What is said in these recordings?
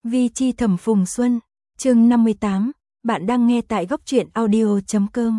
Vi chi thẩm Phùng Xuân, chương 58, bạn đang nghe tại góc truyện audio.com.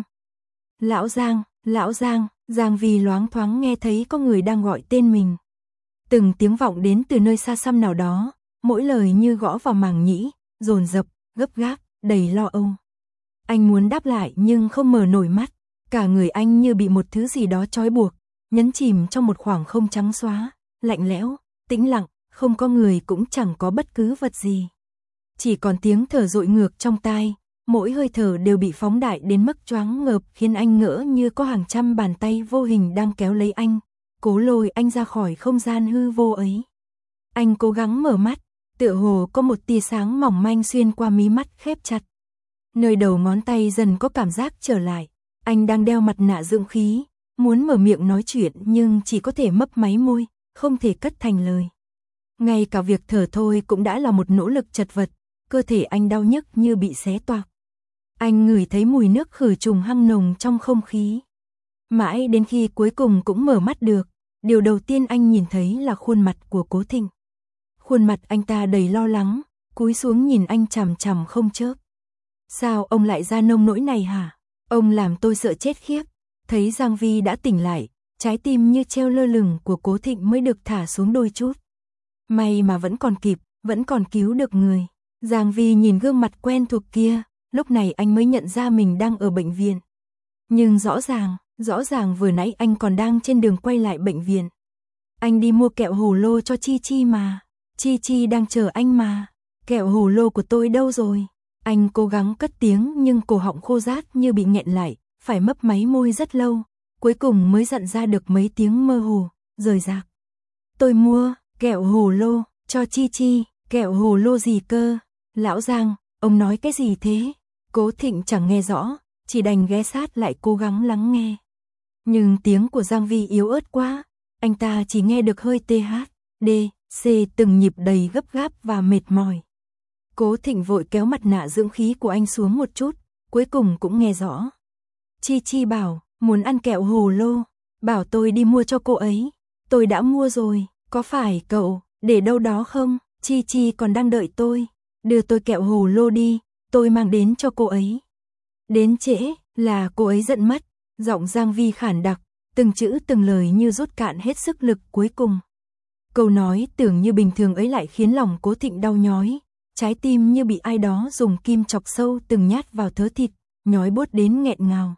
Lão Giang, Giang Vi loáng thoáng nghe thấy có người đang gọi tên mình. Từng tiếng vọng đến từ nơi xa xăm nào đó, mỗi lời như gõ vào màng nhĩ, dồn dập, gấp gáp, đầy lo âu. Anh muốn đáp lại nhưng không mở nổi mắt, cả người anh như bị một thứ gì đó trói buộc, nhấn chìm trong một khoảng không trắng xóa, lạnh lẽo, tĩnh lặng, không có người cũng chẳng có bất cứ vật gì. Chỉ còn tiếng thở dội ngược trong tai, mỗi hơi thở đều bị phóng đại đến mức choáng ngợp khiến anh ngỡ như có hàng trăm bàn tay vô hình đang kéo lấy anh, cố lôi anh ra khỏi không gian hư vô ấy. Anh cố gắng mở mắt, tựa hồ có một tia sáng mỏng manh xuyên qua mí mắt khép chặt. Nơi đầu ngón tay dần có cảm giác trở lại, anh đang đeo mặt nạ dưỡng khí, muốn mở miệng nói chuyện nhưng chỉ có thể mấp máy môi, không thể cất thành lời. Ngay cả việc thở thôi cũng đã là một nỗ lực chật vật, cơ thể anh đau nhức như bị xé toạc. Anh ngửi thấy mùi nước khử trùng hăng nồng trong không khí. Mãi đến khi cuối cùng cũng mở mắt được, điều đầu tiên anh nhìn thấy là khuôn mặt của Cố Thịnh. Khuôn mặt anh ta đầy lo lắng, cúi xuống nhìn anh chằm chằm không chớp. Sao ông lại ra nông nỗi này hả? Ông làm tôi sợ chết khiếp. Thấy Giang Vi đã tỉnh lại, trái tim như treo lơ lửng của Cố Thịnh mới được thả xuống đôi chút. May mà vẫn còn kịp, vẫn còn cứu được người. Giang Vi nhìn gương mặt quen thuộc kia, lúc này anh mới nhận ra mình đang ở bệnh viện. Nhưng rõ ràng vừa nãy anh còn đang trên đường quay lại bệnh viện. Anh đi mua kẹo hồ lô cho Chi Chi mà. Chi Chi đang chờ anh mà. Kẹo hồ lô của tôi đâu rồi? Anh cố gắng cất tiếng nhưng cổ họng khô rát như bị nghẹn lại, phải mấp máy môi rất lâu, cuối cùng mới dặn ra được mấy tiếng mơ hồ, rời rạc. Tôi mua kẹo hồ lô cho Chi Chi. Kẹo hồ lô gì cơ? Lão Giang, ông nói cái gì thế? Cố Thịnh chẳng nghe rõ, chỉ đành ghé sát lại cố gắng lắng nghe. Nhưng tiếng của Giang Vi yếu ớt quá, anh ta chỉ nghe được hơi TH, D, C từng nhịp đầy gấp gáp và mệt mỏi. Cố Thịnh vội kéo mặt nạ dưỡng khí của anh xuống một chút, cuối cùng cũng nghe rõ. Chi Chi bảo, muốn ăn kẹo hồ lô, bảo tôi đi mua cho cô ấy. Tôi đã mua rồi, có phải cậu để đâu đó không? Chi Chi còn đang đợi tôi, đưa tôi kẹo hồ lô đi, tôi mang đến cho cô ấy. Đến trễ, là cô ấy giận mất, giọng Giang Vi khản đặc, từng chữ từng lời như rút cạn hết sức lực cuối cùng. Câu nói tưởng như bình thường ấy lại khiến lòng Cố Thịnh đau nhói, trái tim như bị ai đó dùng kim chọc sâu từng nhát vào thớ thịt, nhói buốt đến nghẹn ngào.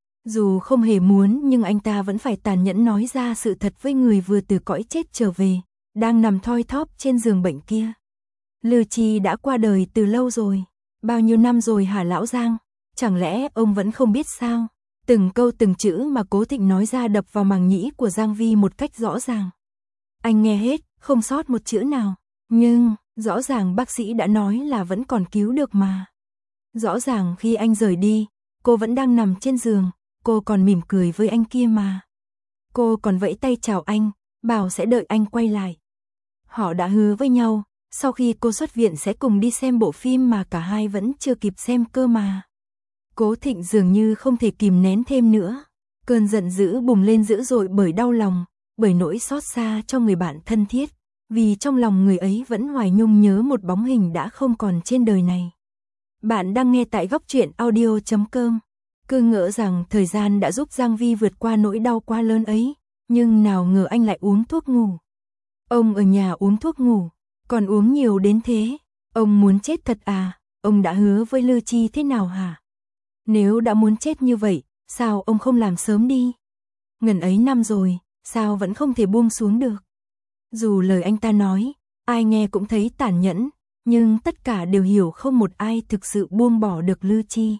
Dù không hề muốn nhưng anh ta vẫn phải tàn nhẫn nói ra sự thật với người vừa từ cõi chết trở về, đang nằm thoi thóp trên giường bệnh kia. Lư Chi đã qua đời từ lâu rồi. Bao nhiêu năm rồi hả lão Giang? Chẳng lẽ ông vẫn không biết sao? Từng câu từng chữ mà Cố Thịnh nói ra đập vào màng nhĩ của Giang Vi một cách rõ ràng. Anh nghe hết, không sót một chữ nào. Nhưng, rõ ràng bác sĩ đã nói là vẫn còn cứu được mà. Rõ ràng khi anh rời đi, cô vẫn đang nằm trên giường, cô còn mỉm cười với anh kia mà. Cô còn vẫy tay chào anh, bảo sẽ đợi anh quay lại. Họ đã hứa với nhau, sau khi cô xuất viện sẽ cùng đi xem bộ phim mà cả hai vẫn chưa kịp xem cơ mà. Cố Thịnh dường như không thể kìm nén thêm nữa. Cơn giận dữ bùng lên dữ dội bởi đau lòng, bởi nỗi xót xa cho người bạn thân thiết, vì trong lòng người ấy vẫn hoài nhung nhớ một bóng hình đã không còn trên đời này. Bạn đang nghe tại góc truyện audio.com. Cứ ngỡ rằng thời gian đã giúp Giang Vi vượt qua nỗi đau quá lớn ấy, nhưng nào ngờ anh lại uống thuốc ngủ. Ông ở nhà uống thuốc ngủ, còn uống nhiều đến thế. Ông muốn chết thật à? Ông đã hứa với Lư Chi thế nào hả? Nếu đã muốn chết như vậy, sao ông không làm sớm đi? Ngần ấy năm rồi, sao vẫn không thể buông xuống được? Dù lời anh ta nói, ai nghe cũng thấy tàn nhẫn, nhưng tất cả đều hiểu không một ai thực sự buông bỏ được Lư Chi.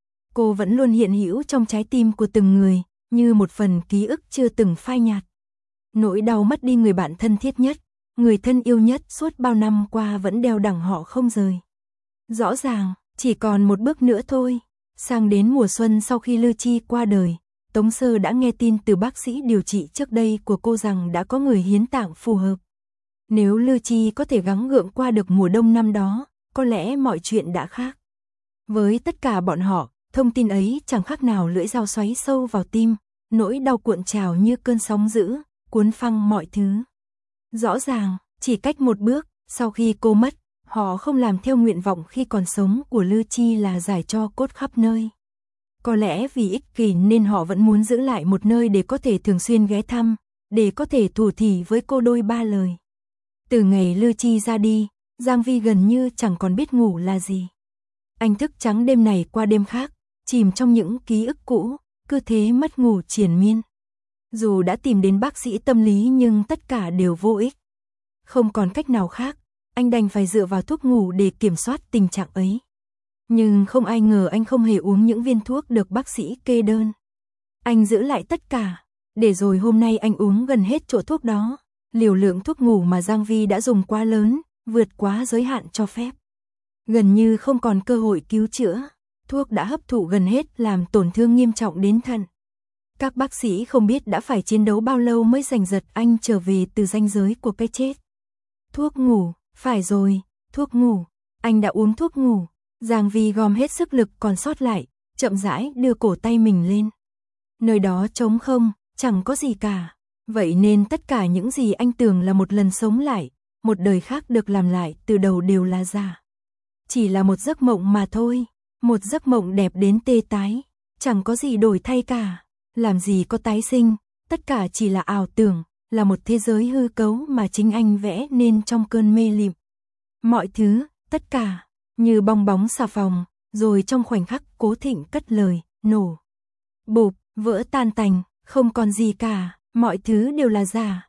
Cô vẫn luôn hiện hữu trong trái tim của từng người, như một phần ký ức chưa từng phai nhạt. Nỗi đau mất đi người bạn thân thiết nhất, người thân yêu nhất suốt bao năm qua vẫn đeo đẳng họ không rời. Rõ ràng, chỉ còn một bước nữa thôi. Sang đến mùa xuân sau khi Lư Chi qua đời, Tống Sơ đã nghe tin từ bác sĩ điều trị trước đây của cô rằng đã có người hiến tạng phù hợp. Nếu Lư Chi có thể gắng gượng qua được mùa đông năm đó, có lẽ mọi chuyện đã khác. Với tất cả bọn họ, thông tin ấy chẳng khác nào lưỡi dao xoáy sâu vào tim, nỗi đau cuộn trào như cơn sóng dữ, cuốn phăng mọi thứ. Rõ ràng, chỉ cách một bước, sau khi cô mất, Họ không làm theo nguyện vọng khi còn sống của Lư Chi là giải tro cốt khắp nơi. Có lẽ vì ích kỷ nên họ vẫn muốn giữ lại một nơi để có thể thường xuyên ghé thăm, để có thể thủ thỉ với cô đôi ba lời. Từ ngày Lư Chi ra đi, Giang Vi gần như chẳng còn biết ngủ là gì. Anh thức trắng đêm này qua đêm khác, chìm trong những ký ức cũ, cứ thế mất ngủ triền miên. Dù đã tìm đến bác sĩ tâm lý nhưng tất cả đều vô ích. Không còn cách nào khác, anh đành phải dựa vào thuốc ngủ để kiểm soát tình trạng ấy. Nhưng không ai ngờ anh không hề uống những viên thuốc được bác sĩ kê đơn. Anh giữ lại tất cả, để rồi hôm nay anh uống gần hết chỗ thuốc đó. Liều lượng thuốc ngủ mà Giang Vi đã dùng quá lớn, vượt quá giới hạn cho phép. Gần như không còn cơ hội cứu chữa, thuốc đã hấp thụ gần hết làm tổn thương nghiêm trọng đến thận. Các bác sĩ không biết đã phải chiến đấu bao lâu mới giành giật anh trở về từ ranh giới của cái chết. Thuốc ngủ, phải rồi, thuốc ngủ, anh đã uống thuốc ngủ. Giang Vi gom hết sức lực còn sót lại, chậm rãi đưa cổ tay mình lên. Nơi đó trống không, chẳng có gì cả. Vậy nên tất cả những gì anh tưởng là một lần sống lại, một đời khác được làm lại từ đầu đều là giả. Chỉ là một giấc mộng mà thôi, một giấc mộng đẹp đến tê tái, chẳng có gì đổi thay cả, làm gì có tái sinh, tất cả chỉ là ảo tưởng, là một thế giới hư cấu mà chính anh vẽ nên trong cơn mê lịm. Mọi thứ, tất cả, như bong bóng xà phòng, rồi trong khoảnh khắc Cố Thịnh cất lời, nổ. Bụp, vỡ tan tành, không còn gì cả, mọi thứ đều là giả.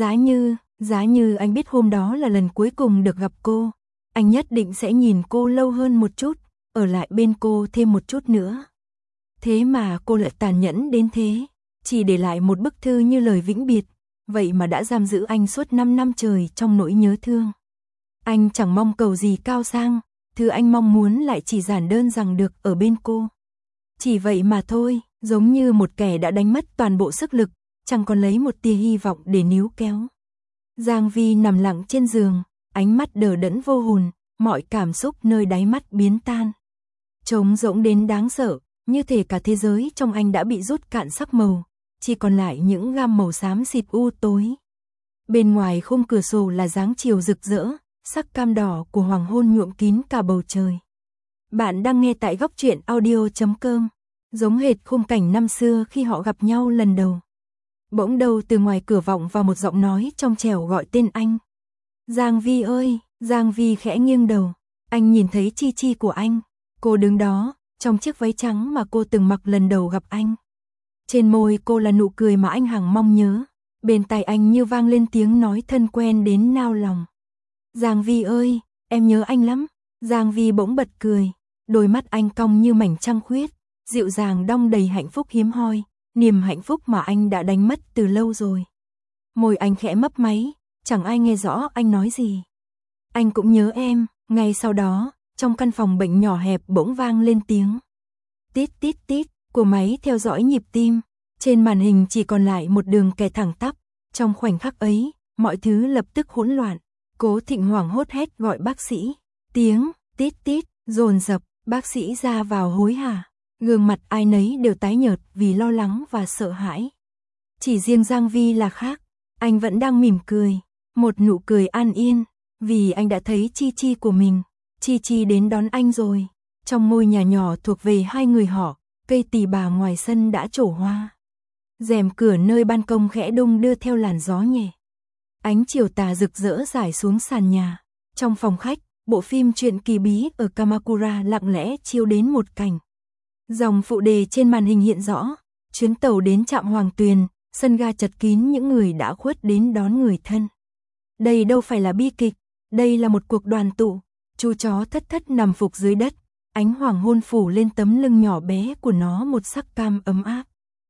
Giá như anh biết hôm đó là lần cuối cùng được gặp cô, anh nhất định sẽ nhìn cô lâu hơn một chút, ở lại bên cô thêm một chút nữa. Thế mà cô lại tàn nhẫn đến thế, chỉ để lại một bức thư như lời vĩnh biệt, vậy mà đã giam giữ anh suốt 5 năm trời trong nỗi nhớ thương. Anh chẳng mong cầu gì cao sang, thứ anh mong muốn lại chỉ giản đơn rằng được ở bên cô. Chỉ vậy mà thôi, giống như một kẻ đã đánh mất toàn bộ sức lực, chẳng còn lấy một tia hy vọng để níu kéo. Giang Vi nằm lặng trên giường, ánh mắt đờ đẫn vô hồn, mọi cảm xúc nơi đáy mắt biến tan. Trống rỗng đến đáng sợ, như thể cả thế giới trong anh đã bị rút cạn sắc màu, chỉ còn lại những gam màu xám xịt u tối. Bên ngoài khung cửa sổ là dáng chiều rực rỡ, sắc cam đỏ của hoàng hôn nhuộm kín cả bầu trời. Bạn đang nghe tại góc truyện audio.com, giống hệt khung cảnh năm xưa khi họ gặp nhau lần đầu. Bỗng đâu từ ngoài cửa vọng vào một giọng nói trong trẻo gọi tên anh. Giang Vi ơi, Giang Vi khẽ nghiêng đầu, anh nhìn thấy Chi Chi của anh, cô đứng đó, trong chiếc váy trắng mà cô từng mặc lần đầu gặp anh. Trên môi cô là nụ cười mà anh hằng mong nhớ, bên tai anh như vang lên tiếng nói thân quen đến nao lòng. Giang Vi ơi, em nhớ anh lắm. Giang Vi bỗng bật cười, đôi mắt anh cong như mảnh trăng khuyết, dịu dàng đong đầy hạnh phúc hiếm hoi, niềm hạnh phúc mà anh đã đánh mất từ lâu rồi. Môi anh khẽ mấp máy, chẳng ai nghe rõ anh nói gì. Anh cũng nhớ em. Ngay sau đó, trong căn phòng bệnh nhỏ hẹp bỗng vang lên tiếng tít tít tít của máy theo dõi nhịp tim. Trên màn hình chỉ còn lại một đường kẻ thẳng tắp. Trong khoảnh khắc ấy, mọi thứ lập tức hỗn loạn. Cố Thịnh hoảng hốt hét gọi bác sĩ. Tiếng tít tít dồn dập, bác sĩ ra vào hối hả. Gương mặt ai nấy đều tái nhợt vì lo lắng và sợ hãi. Chỉ riêng Giang Vi là khác, anh vẫn đang mỉm cười, một nụ cười an yên, vì anh đã thấy Chi Chi của mình. Chi Chi đến đón anh rồi. Trong ngôi nhà nhỏ thuộc về hai người họ, cây tỳ bà ngoài sân đã trổ hoa. Rèm cửa nơi ban công khẽ đung đưa theo làn gió nhẹ. Ánh chiều tà rực rỡ rải xuống sàn nhà. Trong phòng khách, bộ phim Chuyện kỳ bí ở Kamakura lặng lẽ chiếu đến một cảnh. Dòng phụ đề trên màn hình hiện rõ, chuyến tàu đến trạm Hoàng Tuyền, sân ga chật kín những người đã khuất đến đón người thân. Đây đâu phải là bi kịch, đây là một cuộc đoàn tụ. Chú chó thất thất nằm phục dưới đất, ánh hoàng hôn phủ lên tấm lưng nhỏ bé của nó một sắc cam ấm áp.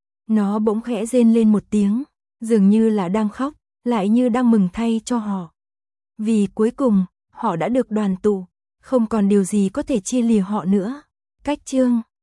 Nó bỗng khẽ rên lên một tiếng, dường như là đang khóc, lại như đang mừng thay cho họ. Vì cuối cùng, họ đã được đoàn tụ, không còn điều gì có thể chia lìa họ nữa. Cách chương